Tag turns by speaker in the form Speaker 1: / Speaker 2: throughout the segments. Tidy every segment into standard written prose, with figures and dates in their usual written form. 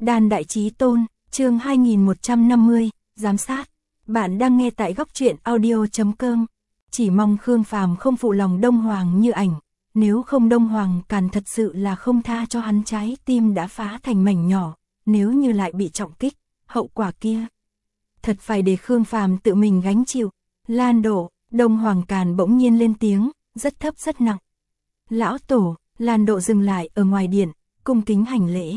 Speaker 1: Đàn Đại Chí Tôn, chương 2150, giám sát. Bạn đang nghe tại góc truyện audio.com. Chỉ mong Khương Phàm không phụ lòng Đông Hoàng Như Ảnh, nếu không Đông Hoàng Càn thật sự là không tha cho hắn, trái tim đã phá thành mảnh nhỏ, nếu như lại bị trọng kích, hậu quả kia thật phải để Khương Phàm tự mình gánh chịu. Lan Độ, Đông Hoàng Càn bỗng nhiên lên tiếng, rất thấp rất nặng. Lão Tổ. Lan Độ dừng lại ở ngoài điện, cung kính hành lễ.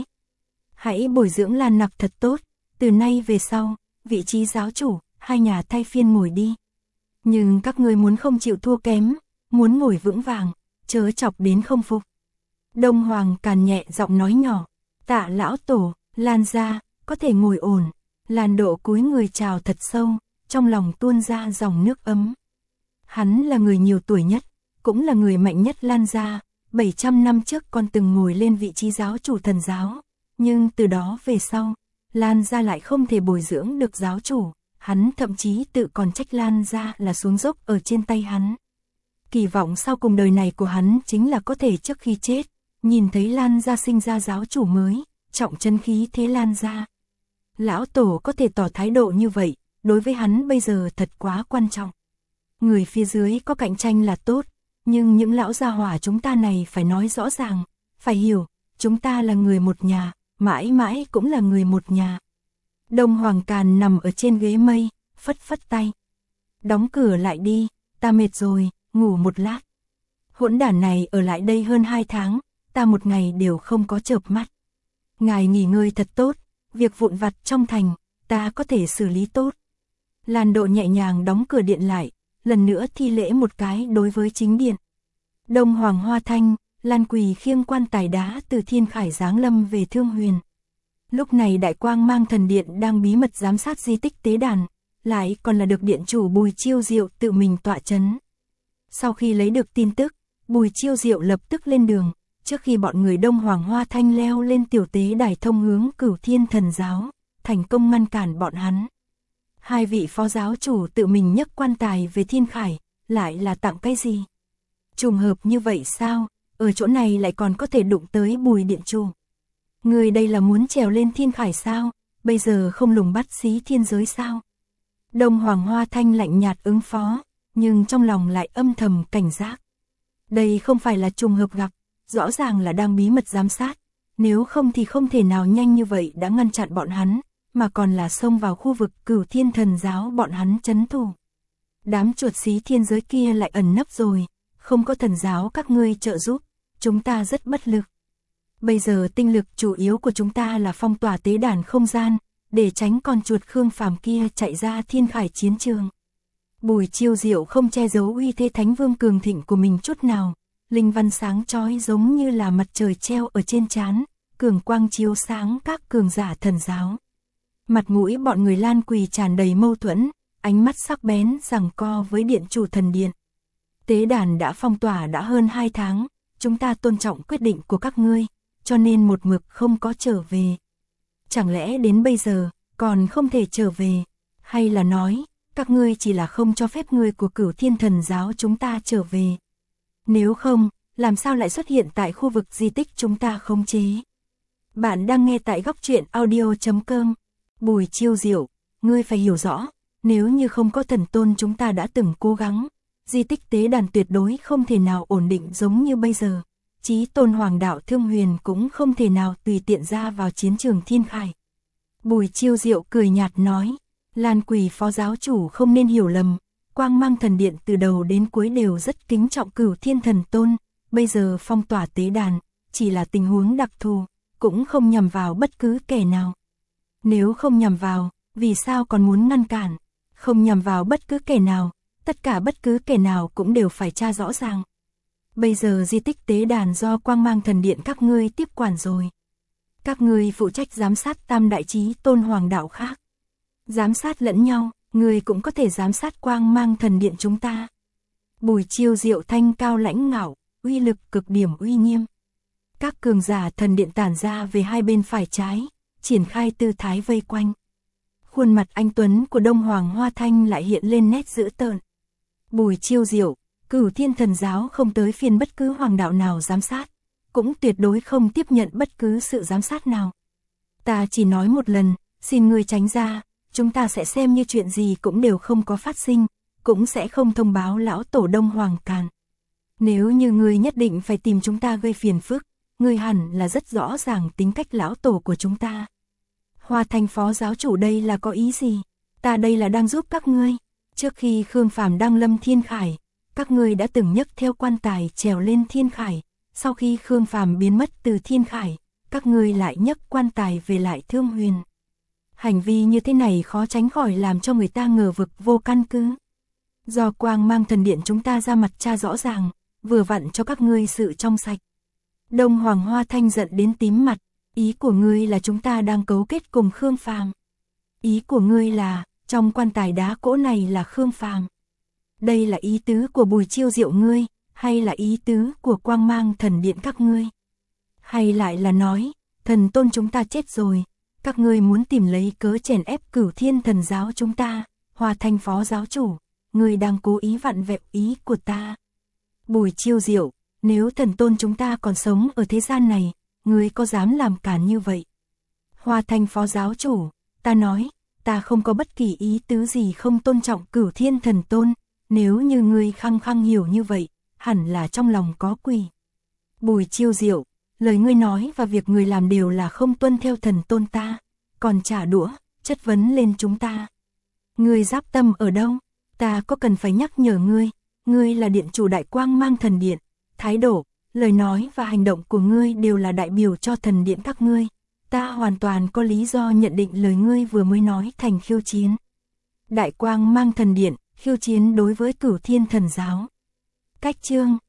Speaker 1: Hãy bồi dưỡng Lan Nặc thật tốt, từ nay về sau, vị trí giáo chủ, hai nhà thay phiên ngồi đi. Nhưng các ngươi muốn không chịu thua kém, muốn ngồi vững vàng, chớ chọc đến không phục. Đông Hoàng Càn nhẹ giọng nói nhỏ, tạ lão tổ, Lan gia, có thể ngồi ổn. Lan Độ cúi người chào thật sâu, trong lòng tuôn ra dòng nước ấm. Hắn là người nhiều tuổi nhất, cũng là người mạnh nhất Lan gia. 700 năm trước còn từng ngồi lên vị trí giáo chủ thần giáo, nhưng từ đó về sau, Lan gia lại không thể bồi dưỡng được giáo chủ, hắn thậm chí tự còn trách Lan gia là xuống dốc ở trên tay hắn. Kỳ vọng sau cùng đời này của hắn chính là có thể trước khi chết, nhìn thấy Lan gia sinh ra giáo chủ mới, trọng chân khí thế Lan gia. Lão Tổ có thể tỏ thái độ như vậy, đối với hắn bây giờ thật quá quan trọng. Người phía dưới có cạnh tranh là tốt, nhưng những lão gia hỏa chúng ta này phải nói rõ ràng, phải hiểu, chúng ta là người một nhà, mãi mãi cũng là người một nhà. Đông Hoàng Càn nằm ở trên ghế mây, phất phất tay. Đóng cửa lại đi, ta mệt rồi, ngủ một lát. Hỗn đản này ở lại đây hơn 2 tháng, ta một ngày đều không có chợp mắt. Ngài nghỉ ngơi thật tốt, việc vụn vặt trong thành, ta có thể xử lý tốt. Lan Độ nhẹ nhàng đóng cửa điện lại, lần nữa thi lễ một cái đối với chính điện. Đông Hoàng Hoa Thanh, Lan Quỳ khiêng quan tài đá từ Thiên Khải giáng lâm về Thương Huyền. Lúc này Đại Quang Mang Thần Điện đang bí mật giám sát di tích tế đàn, lại còn là được điện chủ Bùi Chiêu Diệu tự mình tọa chấn. Sau khi lấy được tin tức, Bùi Chiêu Diệu lập tức lên đường, trước khi bọn người Đông Hoàng Hoa Thanh leo lên tiểu tế đài thông hướng Cửu Thiên Thần Giáo, thành công ngăn cản bọn hắn. Hai vị phó giáo chủ tự mình nhấc quan tài về Thiên Khải, lại là tặng cái gì? Trùng hợp như vậy sao, ở chỗ này lại còn có thể đụng tới Bùi điện chủ. Người đây là muốn trèo lên Thiên Khải sao, bây giờ không lùng bắt xí thiên giới sao? Đông Hoàng Hoa Thanh lạnh nhạt ứng phó, nhưng trong lòng lại âm thầm cảnh giác. Đây không phải là trùng hợp gặp, rõ ràng là đang bí mật giám sát, nếu không thì không thể nào nhanh như vậy đã ngăn chặn bọn hắn, mà còn là xông vào khu vực Cửu Thiên Thần Giáo bọn hắn trấn thủ. Đám chuột xí thiên giới kia lại ẩn nấp rồi, không có thần giáo các ngươi trợ giúp, chúng ta rất bất lực. Bây giờ tinh lực chủ yếu của chúng ta là phong tỏa tế đàn không gian, để tránh con chuột Khương Phàm kia chạy ra Thiên Khải chiến trường. Bùi Chiêu Diệu không che giấu uy thế Thánh Vương cường thịnh của mình chút nào, linh văn sáng chói giống như là mặt trời treo ở trên trán, cường quang chiếu sáng các cường giả thần giáo. Mặt mũi bọn người Lan Quỳ tràn đầy mâu thuẫn, ánh mắt sắc bén giằng co với điện chủ thần điện. Tế đàn đã phong tỏa đã hơn 2 tháng, chúng ta tôn trọng quyết định của các ngươi, cho nên một mực không có trở về. Chẳng lẽ đến bây giờ, còn không thể trở về, hay là nói, các ngươi chỉ là không cho phép người của Cửu Thiên Thần Giáo chúng ta trở về. Nếu không, làm sao lại xuất hiện tại khu vực di tích chúng ta khống chế? Bạn đang nghe tại góc truyện audio.com. Bùi Chiêu Diệu, ngươi phải hiểu rõ, nếu như không có thần tôn chúng ta đã từng cố gắng, di tích tế đàn tuyệt đối không thể nào ổn định giống như bây giờ. Chí tôn Hoàng đạo Thương Huyền cũng không thể nào tùy tiện ra vào chiến trường Thiên Khải. Bùi Chiêu Diệu cười nhạt nói, Lan Quỳ phó giáo chủ không nên hiểu lầm, Quang Mang Thần Điện từ đầu đến cuối đều rất kính trọng Cửu Thiên Thần Tôn, bây giờ phong tỏa tế đàn, chỉ là tình huống đặc thù, cũng không nhằm vào bất cứ kẻ nào. Nếu không nhằm vào, vì sao còn muốn ngăn cản? Không nhằm vào bất cứ kẻ nào, tất cả bất cứ kẻ nào cũng đều phải tra rõ ràng. Bây giờ di tích tế đàn do Quang Mang Thần Điện các ngươi tiếp quản rồi. Các ngươi phụ trách giám sát Tam Đại Chí Tôn Hoàng đạo khác. Giám sát lẫn nhau, ngươi cũng có thể giám sát Quang Mang Thần Điện chúng ta. Bùi Chiêu Diệu thanh cao lãnh ngạo, uy lực cực điểm uy nghiêm. Các cường giả thần điện tản ra về hai bên phải trái, triển khai tư thái vây quanh. Khuôn mặt anh tuấn của Đông Hoàng Hoa Thanh lại hiện lên nét dữ tợn. Bùi Chiêu Diệu, Cửu Thiên Thần Giáo không tới phiên bất cứ hoàng đạo nào giám sát, cũng tuyệt đối không tiếp nhận bất cứ sự giám sát nào. Ta chỉ nói một lần, xin ngươi tránh ra, chúng ta sẽ xem như chuyện gì cũng đều không có phát sinh, cũng sẽ không thông báo lão tổ Đông Hoàng Càn. Nếu như ngươi nhất định phải tìm chúng ta gây phiền phức, ngươi hẳn là rất rõ ràng tính cách lão tổ của chúng ta. Hoa Thanh phó giáo chủ đây là có ý gì? Ta đây là đang giúp các ngươi. Trước khi Khương Phàm đăng lâm thiên khải, các ngươi đã từng nhấc theo quan tài trèo lên thiên khải, sau khi Khương Phàm biến mất từ thiên khải, các ngươi lại nhấc quan tài về lại Thương Huyền. Hành vi như thế này khó tránh khỏi làm cho người ta ngờ vực vô căn cứ. Do Quang Mang Thần Điện chúng ta ra mặt tra rõ ràng, vừa vặn cho các ngươi sự trong sạch. Đông Hoàng Hoa Thanh giận đến tím mặt, ý của ngươi là chúng ta đang cấu kết cùng Khương Phàm. Ý của ngươi là, trong quan tài đá cỗ này là Khương Phàm. Đây là ý tứ của Bùi Chiêu Diệu ngươi, hay là ý tứ của Quang Mang Thần Điện các ngươi? Hay lại là nói, thần tôn chúng ta chết rồi, các ngươi muốn tìm lấy cớ chèn ép Cửu Thiên Thần Giáo chúng ta? Hoa Thanh phó giáo chủ, ngươi đang cố ý vặn vẹo ý của ta. Bùi Chiêu Diệu, nếu thần tôn chúng ta còn sống ở thế gian này, ngươi có dám làm cản như vậy? Hoa Thanh phó giáo chủ, ta nói, ta không có bất kỳ ý tứ gì không tôn trọng Cửu Thiên Thần Tôn, nếu như ngươi khăng khăng hiểu như vậy, hẳn là trong lòng có quỷ. Bùi Chiêu Diệu, lời ngươi nói và việc ngươi làm đều là không tuân theo thần tôn ta, còn trả đũa, chất vấn lên chúng ta. Ngươi giáp tâm ở đâu? Ta có cần phải nhắc nhở ngươi là điện chủ Đại Quang Mang Thần Điện, thái độ, lời nói và hành động của ngươi đều là đại biểu cho thần điện các ngươi. Ta hoàn toàn có lý do nhận định lời ngươi vừa mới nói thành khiêu chiến. Đại Quang Mang Thần Điện, khiêu chiến đối với Cửu Thiên Thần Giáo. Cách chương